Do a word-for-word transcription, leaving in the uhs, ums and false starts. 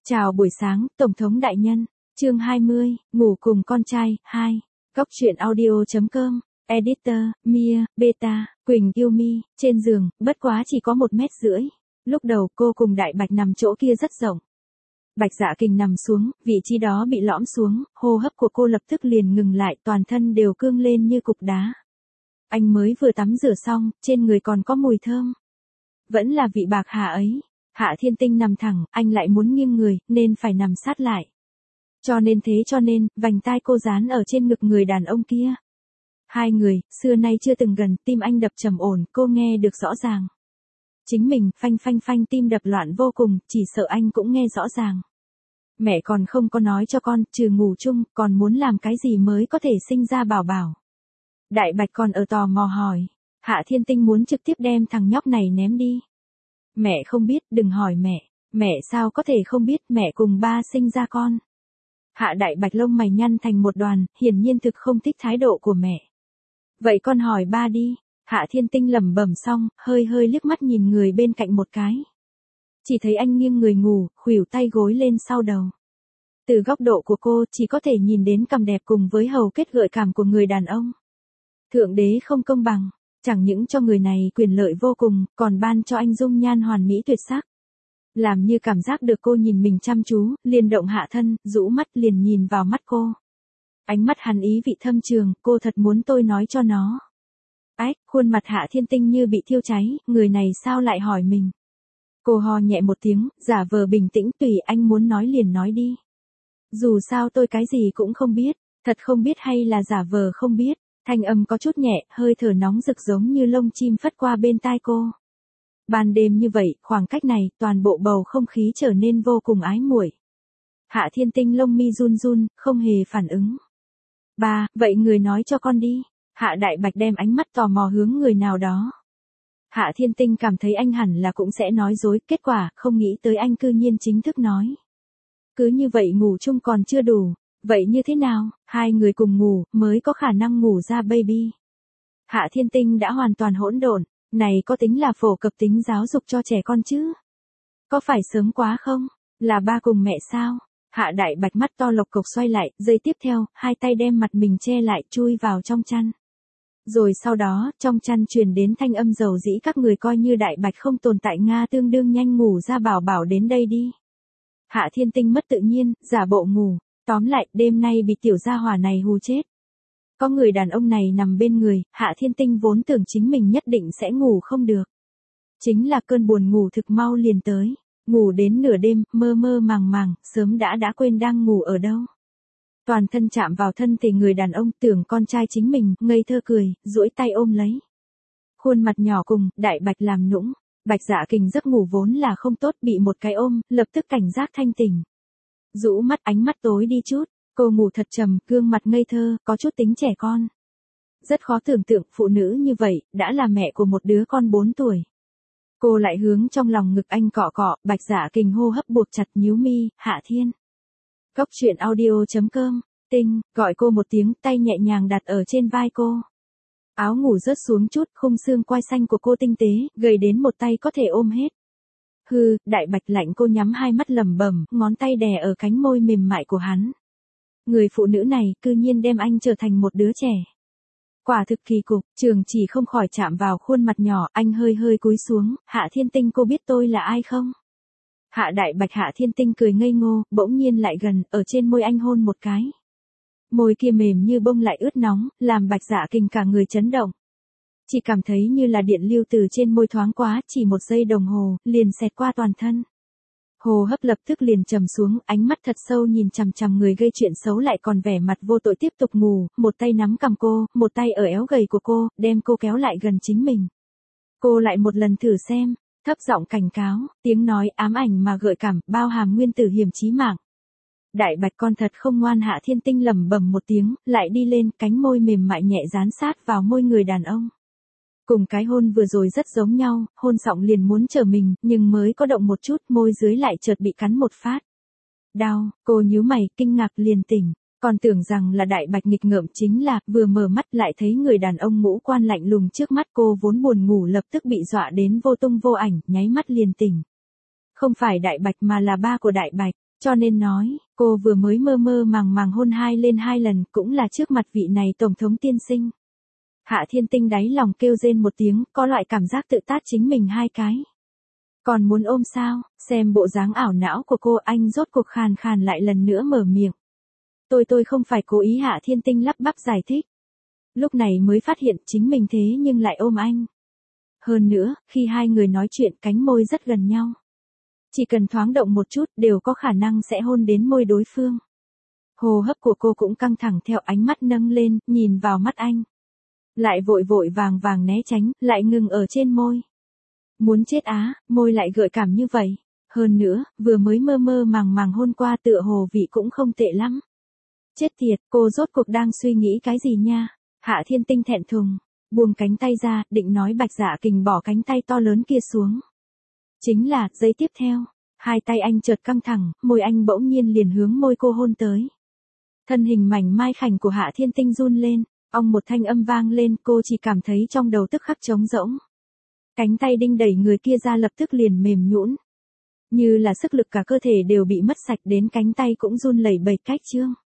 Chào buổi sáng, Tổng thống đại nhân. Chương hai mươi, ngủ cùng con trai, hai. Góc truyện audio.com. Editor, Mia, Beta, Quỳnh yêu Mi, trên giường, bất quá chỉ có một mét rưỡi. Lúc đầu cô cùng Đại Bạch nằm chỗ kia rất rộng. Bạch Dạ Kình nằm xuống, vị trí đó bị lõm xuống, hô hấp của cô lập tức liền ngừng lại, toàn thân đều cương lên như cục đá. Anh mới vừa tắm rửa xong, trên người còn có mùi thơm. Vẫn là vị bạc hà ấy. Hạ Thiên Tinh nằm thẳng, anh lại muốn nghiêng người, nên phải nằm sát lại. Cho nên thế cho nên, vành tai cô dán ở trên ngực người đàn ông kia. Hai người, xưa nay chưa từng gần, tim anh đập trầm ổn, cô nghe được rõ ràng. Chính mình, phanh phanh phanh tim đập loạn vô cùng, chỉ sợ anh cũng nghe rõ ràng. Mẹ còn không có nói cho con, trừ ngủ chung, còn muốn làm cái gì mới có thể sinh ra bảo bảo. Đại Bạch còn ở tò mò hỏi. Hạ Thiên Tinh muốn trực tiếp đem thằng nhóc này ném đi. Mẹ không biết, đừng hỏi mẹ. Mẹ sao có thể không biết, mẹ cùng ba sinh ra con. Hạ Đại Bạch lông mày nhăn thành một đoàn, hiển nhiên thực không thích thái độ của mẹ. Vậy con hỏi ba đi. Hạ Thiên Tinh lẩm bẩm xong, hơi hơi liếc mắt nhìn người bên cạnh một cái. Chỉ thấy anh nghiêng người ngủ, khuỷu tay gối lên sau đầu. Từ góc độ của cô, chỉ có thể nhìn đến cằm đẹp cùng với hầu kết gợi cảm của người đàn ông. Thượng đế không công bằng. Chẳng những cho người này quyền lợi vô cùng, còn ban cho anh dung nhan hoàn mỹ tuyệt sắc. Làm như cảm giác được cô nhìn mình chăm chú, liền động hạ thân, rũ mắt liền nhìn vào mắt cô. Ánh mắt hắn ý vị thâm trường, cô thật muốn tôi nói cho nó. Ách, khuôn mặt Hạ Thiên Tinh như bị thiêu cháy, người này sao lại hỏi mình. Cô ho nhẹ một tiếng, giả vờ bình tĩnh, tùy anh muốn nói liền nói đi. Dù sao tôi cái gì cũng không biết, thật không biết hay là giả vờ không biết. Thanh âm có chút nhẹ, hơi thở nóng rực giống như lông chim phất qua bên tai cô. Ban đêm như vậy, khoảng cách này, toàn bộ bầu không khí trở nên vô cùng ái muội. Hạ Thiên Tinh lông mi run run, không hề phản ứng. Ba, vậy người nói cho con đi. Hạ Đại Bạch đem ánh mắt tò mò hướng người nào đó. Hạ Thiên Tinh cảm thấy anh hẳn là cũng sẽ nói dối, kết quả, không nghĩ tới anh cư nhiên chính thức nói. Cứ như vậy ngủ chung còn chưa đủ. Vậy như thế nào, hai người cùng ngủ, mới có khả năng ngủ ra baby. Hạ Thiên Tinh đã hoàn toàn hỗn độn, này có tính là phổ cập tính giáo dục cho trẻ con chứ? Có phải sớm quá không? Là ba cùng mẹ sao? Hạ Đại Bạch mắt to lộc cộc xoay lại, giây tiếp theo, hai tay đem mặt mình che lại, chui vào trong chăn. Rồi sau đó, trong chăn truyền đến thanh âm dầu dĩ các người coi như Đại Bạch không tồn tại Nga tương đương nhanh ngủ ra bảo bảo đến đây đi. Hạ Thiên Tinh mất tự nhiên, giả bộ ngủ. Tóm lại, đêm nay bị tiểu gia hỏa này hù chết. Có người đàn ông này nằm bên người, Hạ Thiên Tinh vốn tưởng chính mình nhất định sẽ ngủ không được. Chính là cơn buồn ngủ thực mau liền tới. Ngủ đến nửa đêm, mơ mơ màng màng, sớm đã đã quên đang ngủ ở đâu. Toàn thân chạm vào thân thể người đàn ông, tưởng con trai chính mình, ngây thơ cười, duỗi tay ôm lấy. Khuôn mặt nhỏ cùng, Đại Bạch làm nũng. Bạch Dạ Kình giấc ngủ vốn là không tốt, bị một cái ôm, lập tức cảnh giác thanh tỉnh. Rũ mắt, ánh mắt tối đi chút, cô ngủ thật trầm, gương mặt ngây thơ, có chút tính trẻ con. Rất khó tưởng tượng, phụ nữ như vậy, đã là mẹ của một đứa con bốn tuổi. Cô lại hướng trong lòng ngực anh cọ cọ, Bạch Dạ Kình hô hấp buộc chặt nhíu mi, Hạ Thiên. Góc truyện audio.com, Tinh, gọi cô một tiếng, tay nhẹ nhàng đặt ở trên vai cô. Áo ngủ rớt xuống chút, khung xương quai xanh của cô tinh tế, gầy đến một tay có thể ôm hết. Hừ, Đại Bạch lạnh, cô nhắm hai mắt lẩm bẩm, ngón tay đè ở cánh môi mềm mại của hắn. Người phụ nữ này, cư nhiên đem anh trở thành một đứa trẻ. Quả thực kỳ cục, Trường Chỉ không khỏi chạm vào khuôn mặt nhỏ, anh hơi hơi cúi xuống, Hạ Thiên Tinh cô biết tôi là ai không? Hạ Đại Bạch Hạ Thiên Tinh cười ngây ngô, bỗng nhiên lại gần, ở trên môi anh hôn một cái. Môi kia mềm như bông lại ướt nóng, làm Bạch Dạ Kình cả người chấn động. Chỉ cảm thấy như là điện lưu từ trên môi thoáng quá, chỉ một giây đồng hồ, liền xẹt qua toàn thân. Hồ hấp lập tức liền trầm xuống, ánh mắt thật sâu nhìn chằm chằm người gây chuyện xấu lại còn vẻ mặt vô tội tiếp tục ngủ, một tay nắm cằm cô, một tay ở éo gầy của cô, đem cô kéo lại gần chính mình. Cô lại một lần thử xem, thấp giọng cảnh cáo, tiếng nói ám ảnh mà gợi cảm, bao hàm nguyên tử hiểm chí mạng. Đại Bạch con thật không ngoan. Hạ Thiên Tinh lẩm bẩm một tiếng, lại đi lên, cánh môi mềm mại nhẹ dán sát vào môi người đàn ông. Cùng cái hôn vừa rồi rất giống nhau, hôn xong liền muốn trở mình, nhưng mới có động một chút, môi dưới lại chợt bị cắn một phát. Đau, cô nhíu mày, kinh ngạc liền tỉnh, còn tưởng rằng là Đại Bạch nghịch ngợm, chính là, vừa mở mắt lại thấy người đàn ông ngũ quan lạnh lùng trước mắt, cô vốn buồn ngủ lập tức bị dọa đến vô tung vô ảnh, nháy mắt liền tỉnh. Không phải Đại Bạch mà là ba của Đại Bạch. Cho nên nói, cô vừa mới mơ mơ màng màng hôn hai lên hai lần cũng là trước mặt vị này Tổng thống tiên sinh. Hạ Thiên Tinh đáy lòng kêu rên một tiếng, có loại cảm giác tự tát chính mình hai cái. Còn muốn ôm sao, xem bộ dáng ảo não của cô, anh rốt cuộc khàn khàn lại lần nữa mở miệng. Tôi tôi không phải cố ý, Hạ Thiên Tinh lắp bắp giải thích. Lúc này mới phát hiện chính mình thế nhưng lại ôm anh. Hơn nữa, khi hai người nói chuyện cánh môi rất gần nhau. Chỉ cần thoáng động một chút đều có khả năng sẽ hôn đến môi đối phương. Hô hấp của cô cũng căng thẳng theo ánh mắt nâng lên, nhìn vào mắt anh. Lại vội vội vàng vàng né tránh, lại ngừng ở trên môi. Muốn chết á, môi lại gợi cảm như vậy. Hơn nữa, vừa mới mơ mơ màng màng hôn qua tựa hồ vị cũng không tệ lắm. Chết tiệt, cô rốt cuộc đang suy nghĩ cái gì nha? Hạ Thiên Tinh thẹn thùng, buông cánh tay ra, định nói Bạch Dạ Kình bỏ cánh tay to lớn kia xuống. Chính là, giây tiếp theo, hai tay anh chợt căng thẳng, môi anh bỗng nhiên liền hướng môi cô hôn tới. Thân hình mảnh mai khảnh của Hạ Thiên Tinh run lên, ong một thanh âm vang lên, cô chỉ cảm thấy trong đầu tức khắc trống rỗng. Cánh tay đinh đẩy người kia ra lập tức liền mềm nhũn. Như là sức lực cả cơ thể đều bị mất sạch đến cánh tay cũng run lẩy bẩy cách chương.